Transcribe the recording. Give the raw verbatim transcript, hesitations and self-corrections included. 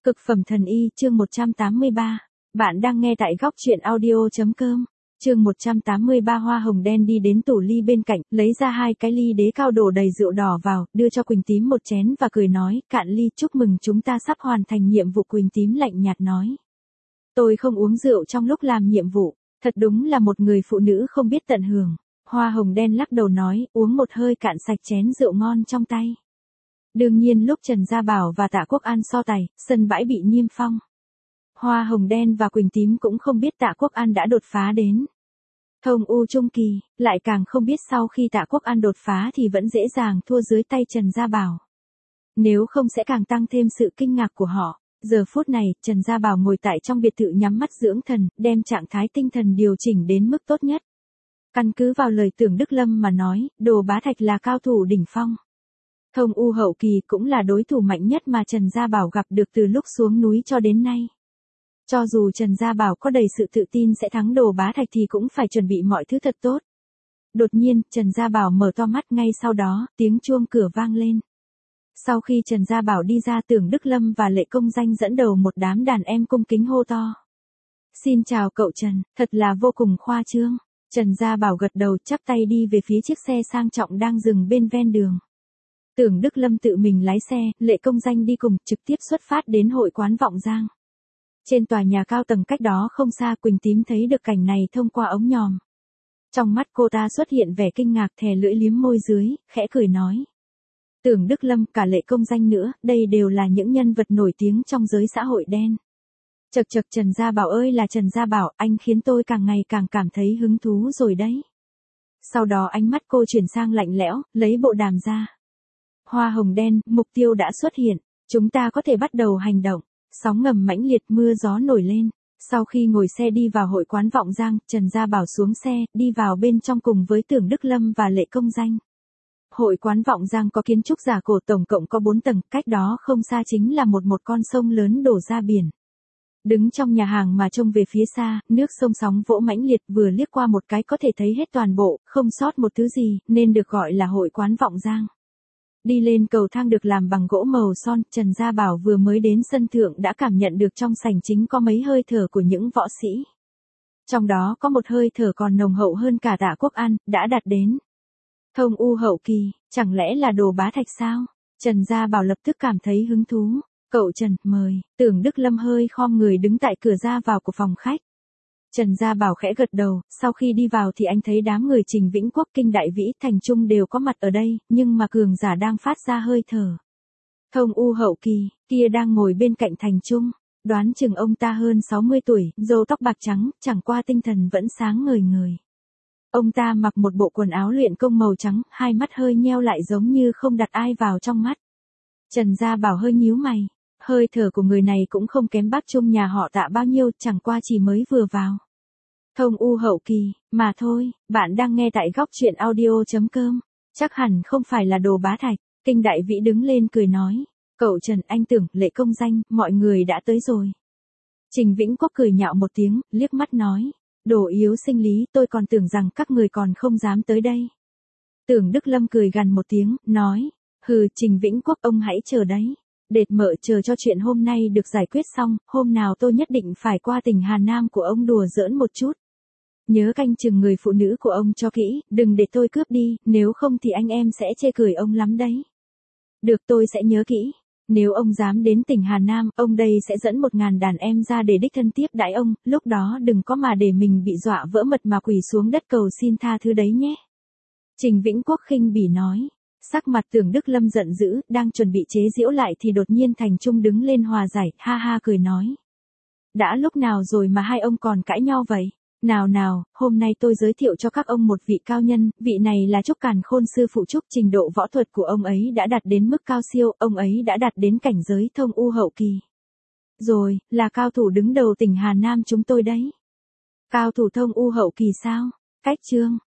Cực phẩm thần y, chương một trăm tám mươi ba. Bạn đang nghe tại góc truyện audio.com. Chương một trăm tám mươi ba. Hoa hồng đen đi đến tủ ly bên cạnh, lấy ra hai cái ly đế cao đổ đầy rượu đỏ vào, đưa cho Quỳnh Tím một chén và cười nói, cạn ly, chúc mừng chúng ta sắp hoàn thành nhiệm vụ. Quỳnh Tím lạnh nhạt nói. Tôi không uống rượu trong lúc làm nhiệm vụ, thật đúng là một người phụ nữ không biết tận hưởng. Hoa hồng đen lắc đầu nói, uống một hơi cạn sạch chén rượu ngon trong tay. Đương nhiên lúc Trần Gia Bảo và Tạ Quốc An so tài, sân bãi bị niêm phong. Hoa hồng đen và Quỳnh Tím cũng không biết Tạ Quốc An đã đột phá đến thông u trung kỳ, lại càng không biết sau khi Tạ Quốc An đột phá thì vẫn dễ dàng thua dưới tay Trần Gia Bảo. Nếu không sẽ càng tăng thêm sự kinh ngạc của họ. Giờ phút này, Trần Gia Bảo ngồi tại trong biệt thự nhắm mắt dưỡng thần, đem trạng thái tinh thần điều chỉnh đến mức tốt nhất. Căn cứ vào lời Tưởng Đức Lâm mà nói, Đồ Bá Thạch là cao thủ đỉnh phong. Thông u hậu kỳ cũng là đối thủ mạnh nhất mà Trần Gia Bảo gặp được từ lúc xuống núi cho đến nay. Cho dù Trần Gia Bảo có đầy sự tự tin sẽ thắng Đồ Bá Thạch thì cũng phải chuẩn bị mọi thứ thật tốt. Đột nhiên, Trần Gia Bảo mở to mắt, ngay sau đó, tiếng chuông cửa vang lên. Sau khi Trần Gia Bảo đi ra, Tưởng Đức Lâm và Lệ Công Danh dẫn đầu một đám đàn em cung kính hô to. Xin chào cậu Trần, thật là vô cùng khoa trương. Trần Gia Bảo gật đầu, chắp tay đi về phía chiếc xe sang trọng đang dừng bên ven đường. Tưởng Đức Lâm tự mình lái xe, Lệ Công Danh đi cùng, trực tiếp xuất phát đến hội quán Vọng Giang. Trên tòa nhà cao tầng cách đó không xa, Quỳnh Tím thấy được cảnh này thông qua ống nhòm. Trong mắt cô ta xuất hiện vẻ kinh ngạc, thè lưỡi liếm môi dưới, khẽ cười nói. Tưởng Đức Lâm, cả Lệ Công Danh nữa, đây đều là những nhân vật nổi tiếng trong giới xã hội đen. Chật chật, Trần Gia Bảo ơi là Trần Gia Bảo, anh khiến tôi càng ngày càng cảm thấy hứng thú rồi đấy. Sau đó ánh mắt cô chuyển sang lạnh lẽo, lấy bộ đàm ra. Hoa hồng đen, mục tiêu đã xuất hiện, chúng ta có thể bắt đầu hành động. Sóng ngầm mãnh liệt, mưa gió nổi lên. Sau khi ngồi xe đi vào hội quán Vọng Giang, Trần Gia Bảo xuống xe, đi vào bên trong cùng với Tưởng Đức Lâm và Lệ Công Danh. Hội quán Vọng Giang có kiến trúc giả cổ, tổng cộng có bốn tầng, cách đó không xa chính là một một con sông lớn đổ ra biển. Đứng trong nhà hàng mà trông về phía xa, nước sông sóng vỗ mãnh liệt, vừa liếc qua một cái có thể thấy hết toàn bộ, không sót một thứ gì, nên được gọi là hội quán Vọng Giang. Đi lên cầu thang được làm bằng gỗ màu son, Trần Gia Bảo vừa mới đến sân thượng đã cảm nhận được trong sảnh chính có mấy hơi thở của những võ sĩ. Trong đó có một hơi thở còn nồng hậu hơn cả Tạ Quốc An, đã đạt đến thông u hậu kỳ, chẳng lẽ là Đồ Bá Thạch sao? Trần Gia Bảo lập tức cảm thấy hứng thú. Cậu Trần, mời. Tưởng Đức Lâm hơi khom người đứng tại cửa ra vào của phòng khách. Trần Gia Bảo khẽ gật đầu, sau khi đi vào thì anh thấy đám người Trình Vĩnh Quốc, Kinh Đại Vĩ, Thành Trung đều có mặt ở đây, nhưng mà cường giả đang phát ra hơi thở. Thông u hậu kỳ, kia đang ngồi bên cạnh Thành Trung, đoán chừng ông ta hơn sáu mươi tuổi, râu tóc bạc trắng, chẳng qua tinh thần vẫn sáng ngời ngời. Ông ta mặc một bộ quần áo luyện công màu trắng, hai mắt hơi nheo lại giống như không đặt ai vào trong mắt. Trần Gia Bảo hơi nhíu mày. Hơi thở của người này cũng không kém bác Trung nhà họ Tạ bao nhiêu, chẳng qua chỉ mới vừa vào thông u hậu kỳ, mà thôi. Bạn đang nghe tại góc truyện audio.com. Chắc hẳn không phải là Đồ Bá Thạch. Kinh Đại Vĩ đứng lên cười nói. Cậu Trần, anh Tưởng, Lệ Công Danh, mọi người đã tới rồi. Trình Vĩnh Quốc cười nhạo một tiếng, liếc mắt nói. Đồ yếu sinh lý, tôi còn tưởng rằng các người còn không dám tới đây. Tưởng Đức Lâm cười gằn một tiếng, nói. Hừ, Trình Vĩnh Quốc, ông hãy chờ đấy. Đệt mợ chờ cho chuyện hôm nay được giải quyết xong, hôm nào tôi nhất định phải qua tỉnh Hà Nam của ông đùa giỡn một chút. Nhớ canh chừng người phụ nữ của ông cho kỹ, đừng để tôi cướp đi, nếu không thì anh em sẽ chê cười ông lắm đấy. Được, tôi sẽ nhớ kỹ. Nếu ông dám đến tỉnh Hà Nam, ông đây sẽ dẫn một ngàn đàn em ra để đích thân tiếp đãi ông, lúc đó đừng có mà để mình bị dọa vỡ mật mà quỳ xuống đất cầu xin tha thứ đấy nhé. Trình Vĩnh Quốc khinh bỉ nói. Sắc mặt Tưởng Đức Lâm giận dữ, đang chuẩn bị chế giễu lại thì đột nhiên Thành Trung đứng lên hòa giải, ha ha cười nói. Đã lúc nào rồi mà hai ông còn cãi nhau vậy? Nào nào, hôm nay tôi giới thiệu cho các ông một vị cao nhân, vị này là Trúc Càn Khôn sư phụ Trúc, trình độ võ thuật của ông ấy đã đạt đến mức cao siêu, ông ấy đã đạt đến cảnh giới thông u hậu kỳ. Rồi, là cao thủ đứng đầu tỉnh Hà Nam chúng tôi đấy. Cao thủ thông u hậu kỳ sao? Cách chương.